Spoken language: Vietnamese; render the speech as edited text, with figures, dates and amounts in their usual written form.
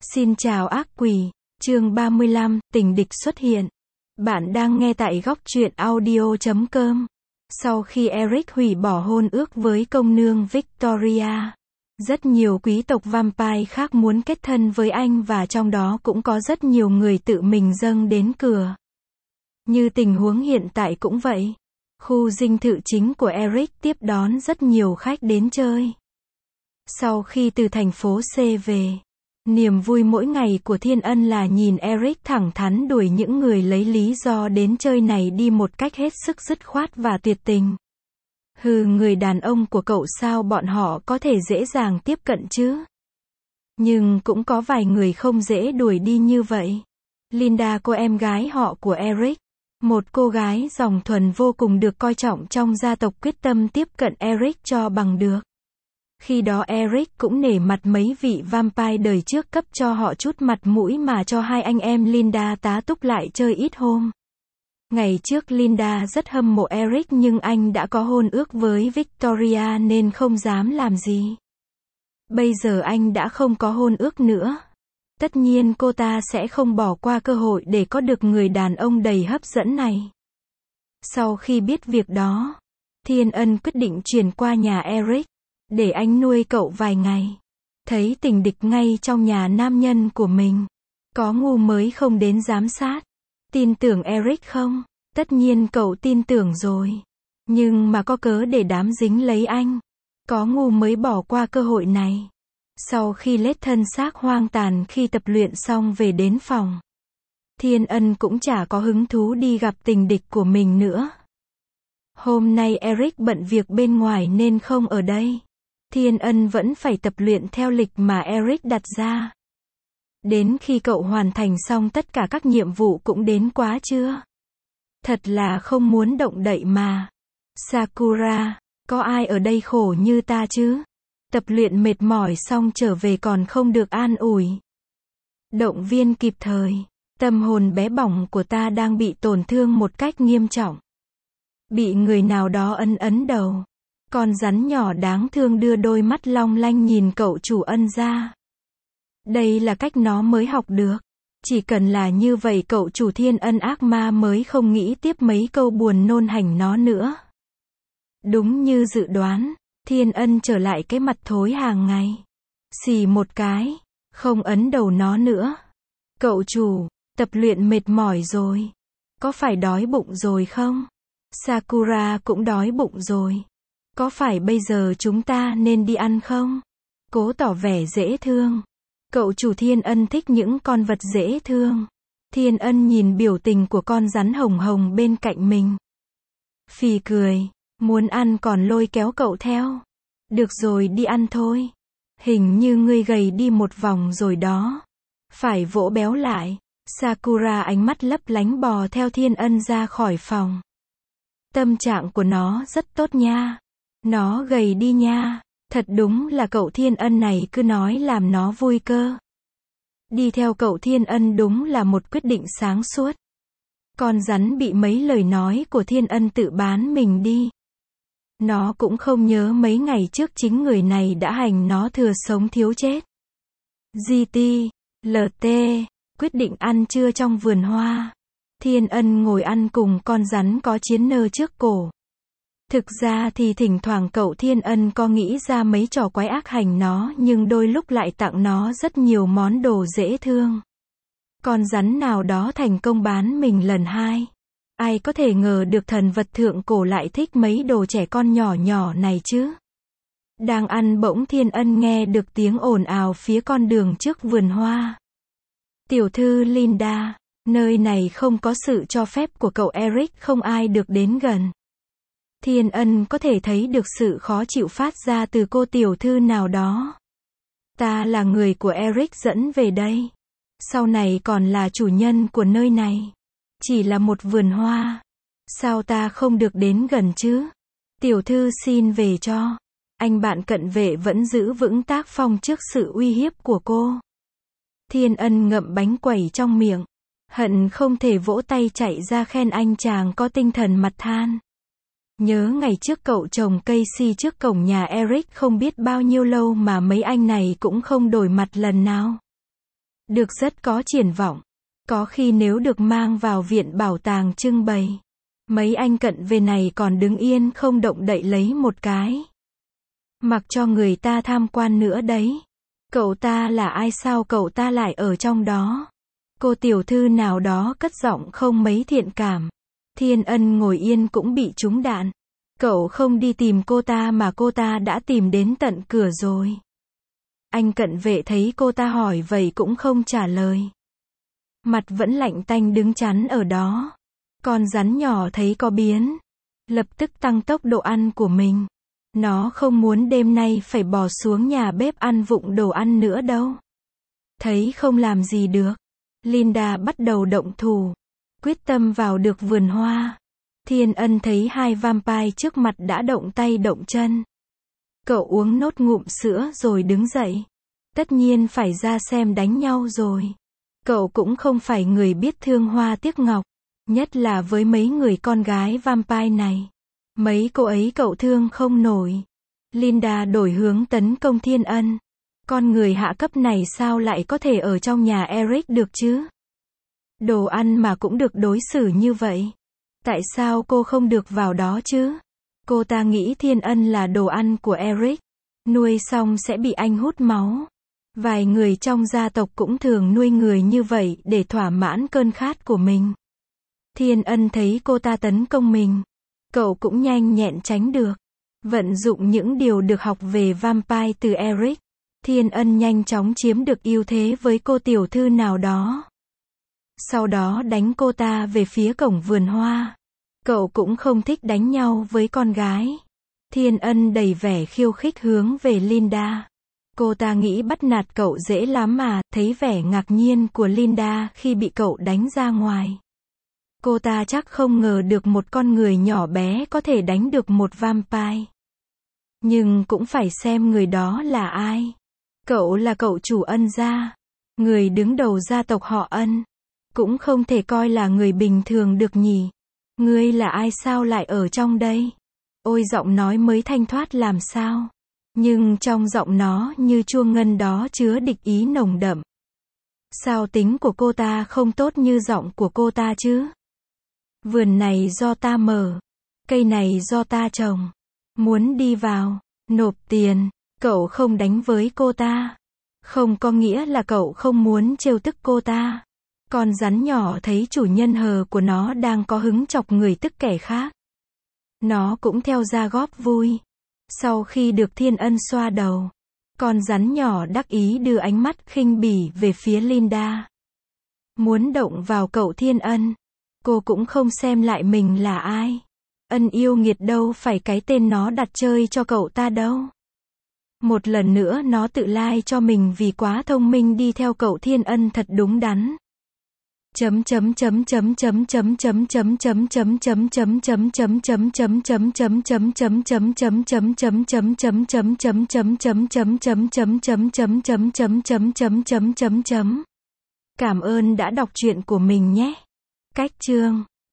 Xin chào ác quỷ, chương 35, tình địch xuất hiện. Bạn đang nghe tại góc truyện audio.com. Sau khi Eric hủy bỏ hôn ước với công nương Victoria, rất nhiều quý tộc vampire khác muốn kết thân với anh và trong đó cũng có rất nhiều người tự mình dâng đến cửa. Như tình huống hiện tại cũng vậy. Khu dinh thự chính của Eric tiếp đón rất nhiều khách đến chơi. Sau khi từ thành phố C về, niềm vui mỗi ngày của Thiên Ân là nhìn Eric thẳng thắn đuổi những người lấy lý do đến chơi này đi một cách hết sức dứt khoát và tuyệt tình. Người đàn ông của cậu sao bọn họ có thể dễ dàng tiếp cận chứ? Nhưng cũng có vài người không dễ đuổi đi như vậy. Linda, cô em gái họ của Eric, một cô gái dòng thuần vô cùng được coi trọng trong gia tộc, quyết tâm tiếp cận Eric cho bằng được. Khi đó Eric cũng nể mặt mấy vị vampire đời trước cấp cho họ chút mặt mũi mà cho hai anh em Linda tá túc lại chơi ít hôm. Ngày trước Linda rất hâm mộ Eric nhưng anh đã có hôn ước với Victoria nên không dám làm gì. Bây giờ anh đã không có hôn ước nữa. Tất nhiên cô ta sẽ không bỏ qua cơ hội để có được người đàn ông đầy hấp dẫn này. Sau khi biết việc đó, Thiên Ân quyết định chuyển qua nhà Eric, để anh nuôi cậu vài ngày. Thấy tình địch ngay trong nhà nam nhân của mình. Có ngu mới không đến giám sát. Tin tưởng Eric không? Tất nhiên cậu tin tưởng rồi. Nhưng mà có cớ để đám dính lấy anh. Có ngu mới bỏ qua cơ hội này. Sau khi lết thân xác hoang tàn khi tập luyện xong về đến phòng, Thiên Ân cũng chả có hứng thú đi gặp tình địch của mình nữa. Hôm nay Eric bận việc bên ngoài nên không ở đây. Thiên Ân vẫn phải tập luyện theo lịch mà Eric đặt ra. Đến khi cậu hoàn thành xong tất cả các nhiệm vụ cũng đến quá chưa? Thật là không muốn động đậy mà. Sakura, có ai ở đây khổ như ta chứ? Tập luyện mệt mỏi xong trở về còn không được an ủi, động viên kịp thời. Tâm hồn bé bỏng của ta đang bị tổn thương một cách nghiêm trọng. Bị người nào đó ấn đầu. Con rắn nhỏ đáng thương đưa đôi mắt long lanh nhìn cậu chủ Ân ra. Đây là cách nó mới học được. Chỉ cần là như vậy cậu chủ Thiên Ân ác ma mới không nghĩ tiếp mấy câu buồn nôn hành nó nữa. Đúng như dự đoán, Thiên Ân trở lại cái mặt thối hàng ngày. Xì một cái, không ấn đầu nó nữa. Cậu chủ, tập luyện mệt mỏi rồi. Có phải đói bụng rồi không? Sakura cũng đói bụng rồi. Có phải bây giờ chúng ta nên đi ăn không? Cố tỏ vẻ dễ thương. Cậu chủ Thiên Ân thích những con vật dễ thương. Thiên Ân nhìn biểu tình của con rắn hồng hồng bên cạnh mình. Phì cười, muốn ăn còn lôi kéo cậu theo. Được rồi, đi ăn thôi. Hình như ngươi gầy đi một vòng rồi đó. Phải vỗ béo lại. Sakura ánh mắt lấp lánh bò theo Thiên Ân ra khỏi phòng. Tâm trạng của nó rất tốt nha. Nó gầy đi nha. Thật đúng là cậu Thiên Ân này cứ nói làm nó vui cơ. Đi theo cậu Thiên Ân đúng là một quyết định sáng suốt. Con rắn bị mấy lời nói của Thiên Ân tự bán mình đi. Nó cũng không nhớ mấy ngày trước chính người này đã hành nó thừa sống thiếu chết. GT, LT, quyết định ăn trưa trong vườn hoa. Thiên Ân ngồi ăn cùng con rắn có chiến nơ trước cổ. Thực ra thì thỉnh thoảng cậu Thiên Ân có nghĩ ra mấy trò quái ác hành nó nhưng đôi lúc lại tặng nó rất nhiều món đồ dễ thương. Con rắn nào đó thành công bán mình lần 2. Ai có thể ngờ được thần vật thượng cổ lại thích mấy đồ trẻ con nhỏ nhỏ này chứ. Đang ăn bỗng Thiên Ân nghe được tiếng ồn ào phía con đường trước vườn hoa. Tiểu thư Linda, nơi này không có sự cho phép của cậu Eric, không ai được đến gần. Thiên Ân có thể thấy được sự khó chịu phát ra từ cô tiểu thư nào đó. Ta là người của Eric dẫn về đây. Sau này còn là chủ nhân của nơi này. Chỉ là một vườn hoa. Sao ta không được đến gần chứ? Tiểu thư xin về cho. Anh bạn cận vệ vẫn giữ vững tác phong trước sự uy hiếp của cô. Thiên Ân ngậm bánh quẩy trong miệng. Hận không thể vỗ tay chạy ra khen anh chàng có tinh thần, mặt than. Nhớ ngày trước cậu trồng cây si trước cổng nhà Eric không biết bao nhiêu lâu mà mấy anh này cũng không đổi mặt lần nào. được rất có triển vọng. Có khi nếu được mang vào viện bảo tàng trưng bày, mấy anh cận về này còn đứng yên không động đậy lấy một cái. Mặc cho người ta tham quan nữa đấy. Cậu ta là ai sao cậu ta lại ở trong đó? Cô tiểu thư nào đó cất giọng không mấy thiện cảm. Thiên Ân ngồi yên cũng bị trúng đạn. Cậu không đi tìm cô ta mà cô ta đã tìm đến tận cửa rồi. Anh cận vệ thấy cô ta hỏi vậy cũng không trả lời. Mặt vẫn lạnh tanh đứng chắn ở đó. Con rắn nhỏ thấy có biến, lập tức tăng tốc độ ăn của mình. Nó không muốn đêm nay phải bò xuống nhà bếp ăn vụng đồ ăn nữa đâu. Thấy không làm gì được, Linda bắt đầu động thủ, quyết tâm vào được vườn hoa. Thiên Ân thấy hai vampire trước mặt đã động tay động chân. Cậu uống nốt ngụm sữa rồi đứng dậy. Tất nhiên phải ra xem đánh nhau rồi. Cậu cũng không phải người biết thương hoa tiếc ngọc, nhất là với mấy người con gái vampire này. Mấy cô ấy cậu thương không nổi. Linda đổi hướng tấn công Thiên Ân. Con người hạ cấp này sao lại có thể ở trong nhà Eric được chứ? Đồ ăn mà cũng được đối xử như vậy. Tại sao cô không được vào đó chứ? Cô ta nghĩ Thiên Ân là đồ ăn của Eric. Nuôi xong sẽ bị anh hút máu. Vài người trong gia tộc cũng thường nuôi người như vậy để thỏa mãn cơn khát của mình. Thiên Ân thấy cô ta tấn công mình. Cậu cũng nhanh nhẹn tránh được. Vận dụng những điều được học về vampire từ Eric. Thiên Ân nhanh chóng chiếm được ưu thế với cô tiểu thư nào đó. Sau đó đánh cô ta về phía cổng vườn hoa. Cậu cũng không thích đánh nhau với con gái. Thiên Ân đầy vẻ khiêu khích hướng về Linda. Cô ta nghĩ bắt nạt cậu dễ lắm mà, thấy vẻ ngạc nhiên của Linda khi bị cậu đánh ra ngoài. Cô ta chắc không ngờ được một con người nhỏ bé có thể đánh được một vampire. Nhưng cũng phải xem người đó là ai. Cậu là cậu chủ Ân gia, người đứng đầu gia tộc họ Ân. Cũng không thể coi là người bình thường được nhỉ. Ngươi là ai sao lại ở trong đây? Ôi giọng nói mới thanh thoát làm sao? Nhưng trong giọng nó như chuông ngân đó chứa địch ý nồng đậm. Sao tính của cô ta không tốt như giọng của cô ta chứ? Vườn này do ta mở. Cây này do ta trồng. Muốn đi vào, nộp tiền. Cậu không đánh với cô ta. Không có nghĩa là cậu không muốn trêu tức cô ta. Con rắn nhỏ thấy chủ nhân hờ của nó đang có hứng chọc người tức kẻ khác. Nó cũng theo ra góp vui. Sau khi được Thiên Ân xoa đầu, con rắn nhỏ đắc ý đưa ánh mắt khinh bỉ về phía Linda. Muốn động vào cậu Thiên Ân. Cô cũng không xem lại mình là ai. Ân yêu nghiệt đâu phải cái tên nó đặt chơi cho cậu ta đâu. Một lần nữa nó tự lai cho mình vì quá thông minh đi theo cậu Thiên Ân thật đúng đắn. Cảm ơn đã đọc truyện của mình nhé. Cách chương